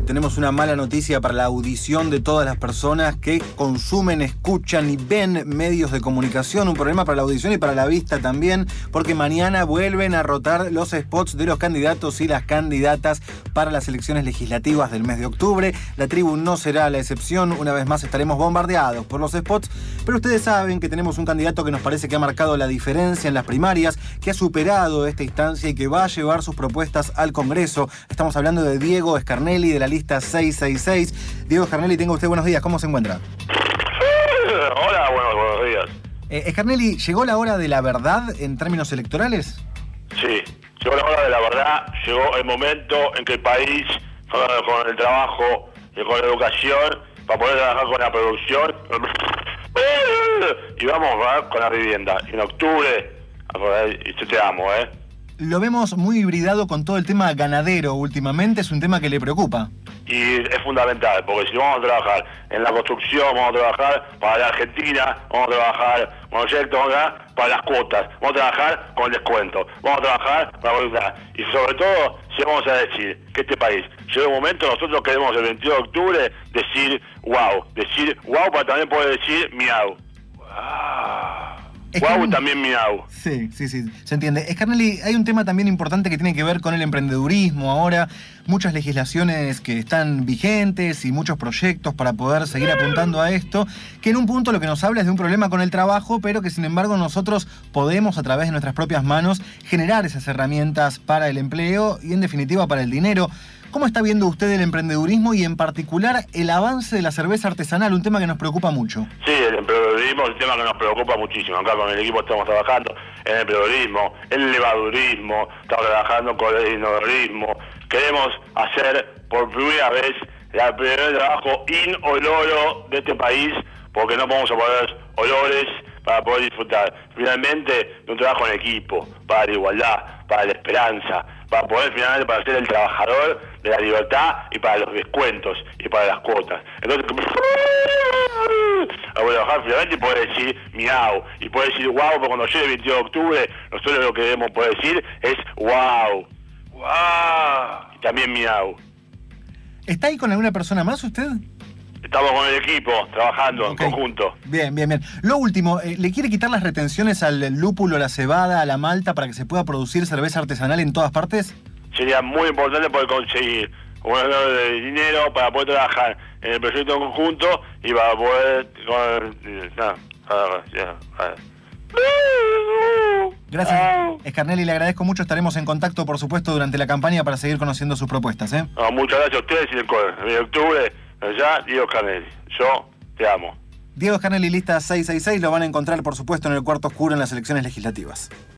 tenemos una mala noticia para la audición de todas las personas que consumen, escuchan y ven medios de comunicación. Un problema para la audición y para la vista también, porque mañana vuelven a rotar los spots de los candidatos y las candidatas para las elecciones legislativas del mes de octubre. La tribu no será la excepción. Una vez más estaremos bombardeados por los spots, pero ustedes saben que tenemos un candidato que nos parece que ha marcado la diferencia en las primarias, que ha superado esta instancia y que va a llevar sus propuestas al Congreso. Estamos hablando de Diego Scarnelli, de la lista 666. Diego Scarnelli, tenga usted buenos días. ¿Cómo se encuentra? Hola, buenos días. Scarnelli, ¿llegó la hora de la verdad en términos electorales? Sí, llegó la hora de la verdad, llegó el momento en que el país, con el trabajo y con la educación, para poder trabajar con la producción, y vamos con la vivienda. En octubre, y yo te amo, Lo vemos muy hibridado con todo el tema ganadero últimamente, es un tema que le preocupa. Y es fundamental, porque si vamos a trabajar en la construcción, vamos a trabajar para la Argentina, vamos a trabajar con proyectos para las cuotas, vamos a trabajar con el descuento, vamos a trabajar para la voluntad. Y sobre todo, si vamos a decir que este país llega un momento, nosotros queremos el 22 de octubre decir wow para también poder decir miau. Wow, también miau. Sí, se entiende. Scarnelli, hay un tema también importante que tiene que ver con el emprendedurismo ahora. Muchas legislaciones que están vigentes y muchos proyectos para poder seguir apuntando a esto, que en un punto lo que nos habla es de un problema con el trabajo, pero que sin embargo nosotros podemos a través de nuestras propias manos generar esas herramientas para el empleo y en definitiva para el dinero. ¿Cómo está viendo usted el emprendedurismo y en particular el avance de la cerveza artesanal, un tema que nos preocupa mucho? Sí, el emprendedurismo es un tema que nos preocupa muchísimo. Acá con el equipo estamos trabajando en el emprendedurismo, el levadurismo, estamos trabajando con el inodorismo. Queremos hacer por primera vez el primer trabajo inoloro de este país, porque no vamos a poner olores para poder disfrutar. Finalmente, de un trabajo en equipo, para la igualdad, para la esperanza, para poder finalmente para ser el trabajador de la libertad y para los descuentos y para las cuotas. Entonces, a trabajar finalmente y poder decir miau, y poder decir wow, porque cuando llegue el 22 de octubre, nosotros lo que debemos poder decir es wow. Y también miau. ¿Está ahí con alguna persona más usted? Estamos con el equipo, trabajando en conjunto. Bien. Lo último, ¿le quiere quitar las retenciones al lúpulo, a la cebada, a la malta para que se pueda producir cerveza artesanal en todas partes? Sería muy importante poder conseguir un valor de dinero para poder trabajar en el proyecto en conjunto y para poder... Gracias, Scarnelli, le agradezco mucho. Estaremos en contacto, por supuesto, durante la campaña para seguir conociendo sus propuestas. Muchas gracias a ustedes y el de octubre, allá, Diego Scarnelli. Yo te amo. Diego Scarnelli, lista 666, lo van a encontrar, por supuesto, en el cuarto oscuro en las elecciones legislativas.